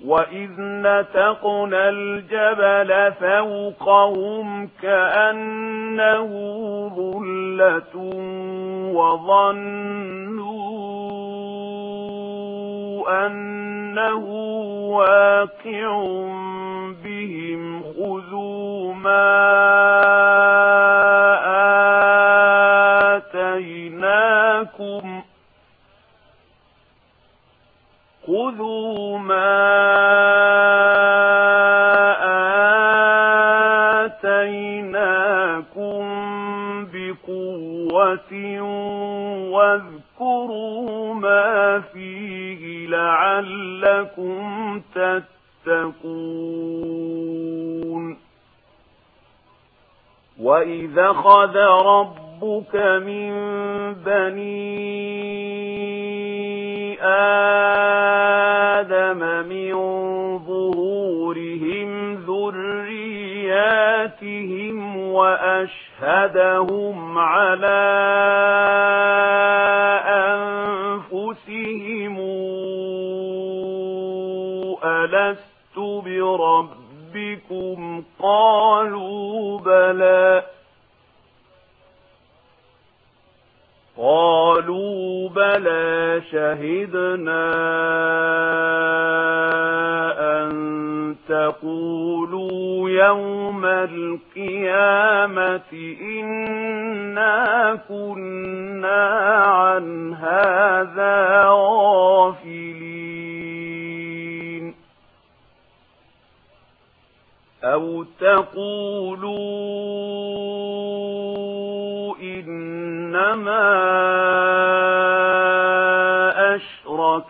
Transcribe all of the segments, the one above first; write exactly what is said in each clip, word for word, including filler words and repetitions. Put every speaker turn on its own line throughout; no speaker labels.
وَإِذْ نَتَقْنَا الْجَبَلَ فَوْقَهُمْ كَأَنَّهُ ظُلَّةٌ وَظَنُّوا أَنَّهُ وَاقِعٌ بِهِمْ خُذُوا مَا آتَيْنَاكُمْ خُذُوا مَا آتَيْنَاكُمْ بِقُوَّةٍ وَاذْكُرُوا مَا فِيهِ لَعَلَّكُمْ تَتَّقُونَ وَإِذْ أَخَذَ رَبُّكَ مِنْ بَنِي آدَمَ مِنْ ظُهُورِهِمْ ذُرِّيَّاتِهِمْ وَأَشْهَدَهُمْ عَلَى أَنفُسِهِمْ أَلَسْتُ بِرَبِّكُمْ قَالُوا بَلَى قالوا بلى شهدنا أن تقولوا يوم القيامة إنا كنا عن هذا غافلين أو تقولوا إنما أشرك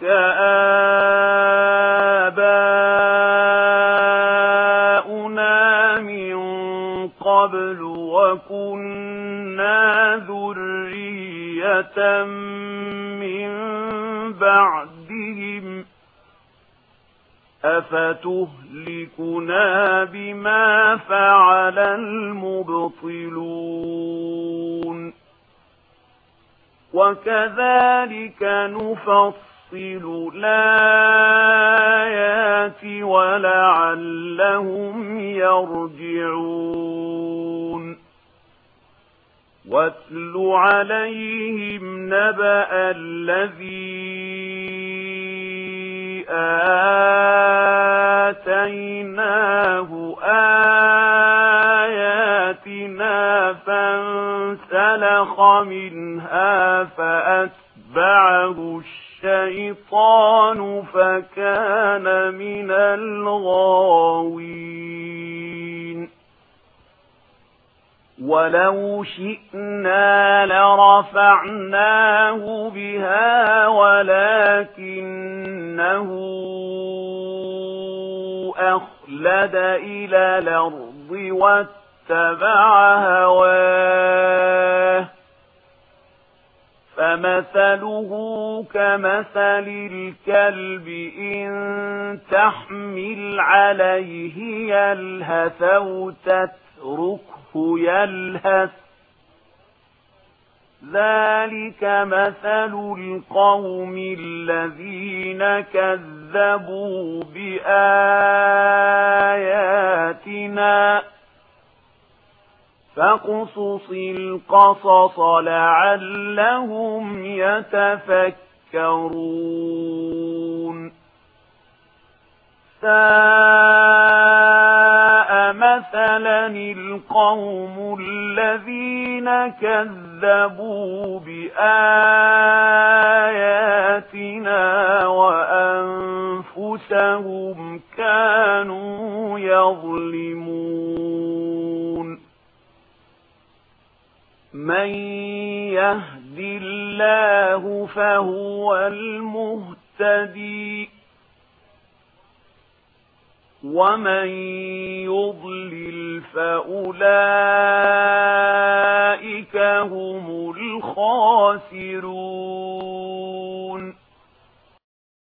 آباؤنا من قبل وكنا ذرية من بعدهم أفتهلكنا بما فعل المبطلون وكذلك نفصل الآيات ولعلهم يرجعون واتل عليهم نبأ الذي آتيناه آياتنا فانسلخ منها فأتبعه الشيطان فكان من الغاوين ولو شئنا لرفعناه بها ولكنه أخلد إلى الأرض واتبع هواه فمثله كمثل الكلب إن تحمل عليه يلهث أو تتركه يلهث ذلك مثل القوم الذين كذبوا بآياتنا فاقصص القصص لعلهم يتفكرون ساء مثلا القوم الذين كذبوا بآياتنا وأنفسهم كانوا يظلمون من يهد الله فهو المهتدي ومن يضلل فأولئك هم الخاسرون